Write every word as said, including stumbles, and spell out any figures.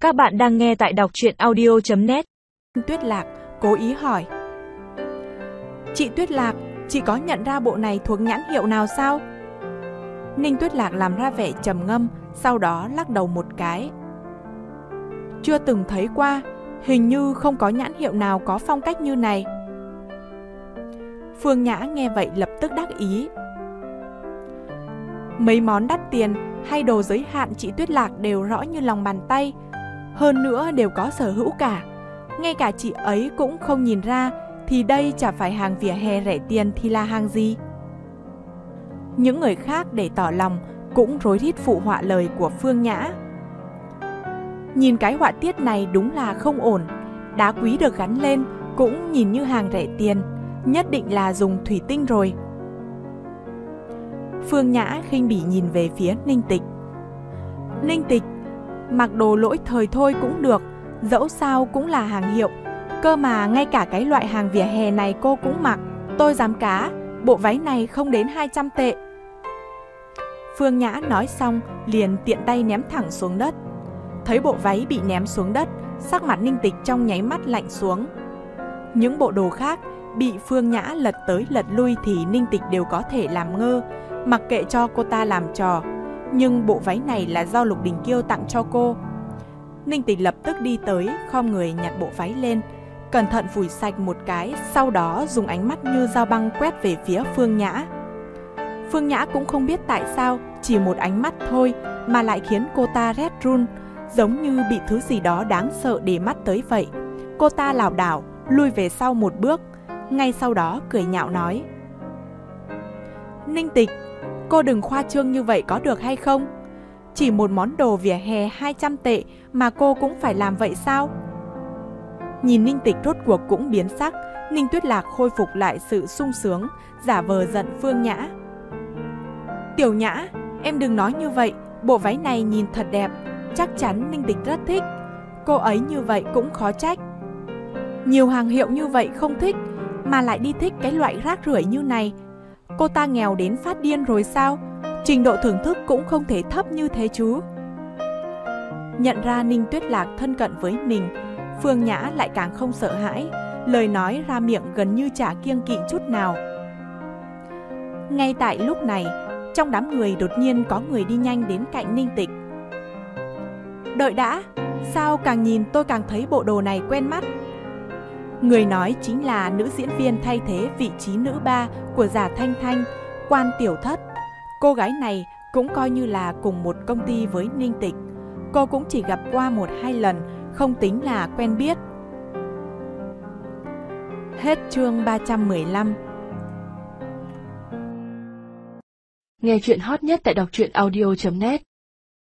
Các bạn đang nghe tại đọc truyện audio chấm net. Tuyết Lạc cố ý hỏi: "Chị Tuyết Lạc, chị có nhận ra bộ này thuộc nhãn hiệu nào sao?" Ninh Tuyết Lạc làm ra vẻ trầm ngâm, sau đó lắc đầu một cái: "Chưa từng thấy qua, hình như không có nhãn hiệu nào có phong cách như này." Phương Nhã nghe vậy lập tức đắc ý: "Mấy món đắt tiền hay đồ giới hạn chị Tuyết Lạc đều rõ như lòng bàn tay, hơn nữa đều có sở hữu cả. Ngay cả chị ấy cũng không nhìn ra, thì đây chả phải hàng vỉa hè rẻ tiền thì là hàng gì?" Những người khác để tỏ lòng cũng rối rít phụ họa lời của Phương Nhã. Nhìn cái họa tiết này đúng là không ổn, đá quý được gắn lên cũng nhìn như hàng rẻ tiền, nhất định là dùng thủy tinh rồi. Phương Nhã khinh bỉ nhìn về phía Ninh Tịch. "Ninh Tịch, mặc đồ lỗi thời thôi cũng được, dẫu sao cũng là hàng hiệu, cơ mà ngay cả cái loại hàng vỉa hè này cô cũng mặc. Tôi dám cá, bộ váy này không đến hai trăm tệ." Phương Nhã nói xong liền tiện tay ném thẳng xuống đất. Thấy bộ váy bị ném xuống đất, sắc mặt Ninh Tịch trong nháy mắt lạnh xuống. Những bộ đồ khác bị Phương Nhã lật tới lật lui thì Ninh Tịch đều có thể làm ngơ, mặc kệ cho cô ta làm trò. Nhưng bộ váy này là do Lục Đình Kiêu tặng cho cô. Ninh Tịch lập tức đi tới, khom người nhặt bộ váy lên, cẩn thận phủi sạch một cái, sau đó dùng ánh mắt như dao băng quét về phía Phương Nhã. Phương Nhã cũng không biết tại sao, chỉ một ánh mắt thôi mà lại khiến cô ta rét run, giống như bị thứ gì đó đáng sợ để mắt tới vậy. Cô ta lảo đảo lui về sau một bước, ngay sau đó cười nhạo nói: "Ninh Tịch, cô đừng khoa trương như vậy có được hay không? Chỉ một món đồ vỉa hè hai trăm tệ mà cô cũng phải làm vậy sao?" Nhìn Ninh Tịch rốt cuộc cũng biến sắc, Ninh Tuyết Lạc khôi phục lại sự sung sướng, giả vờ giận Phương Nhã: "Tiểu Nhã, em đừng nói như vậy, bộ váy này nhìn thật đẹp, chắc chắn Ninh Tịch rất thích. Cô ấy như vậy cũng khó trách. Nhiều hàng hiệu như vậy không thích, mà lại đi thích cái loại rác rưởi như này. Cô ta nghèo đến phát điên rồi sao? Trình độ thưởng thức cũng không thể thấp như thế chứ." Nhận ra Ninh Tuyết Lạc thân cận với mình, Phương Nhã lại càng không sợ hãi, lời nói ra miệng gần như chả kiêng kỵ chút nào. Ngay tại lúc này, trong đám người đột nhiên có người đi nhanh đến cạnh Ninh Tịch. "Đợi đã, sao càng nhìn tôi càng thấy bộ đồ này quen mắt?" Người nói chính là nữ diễn viên thay thế vị trí nữ ba của Giả Thanh Thanh, Quan Tiểu Thất. Cô gái này cũng coi như là cùng một công ty với Ninh Tịch. Cô cũng chỉ gặp qua một hai lần, không tính là quen biết. Hết chương ba trăm mười lăm. Nghe chuyện hot nhất tại đọc truyện audio chấm net.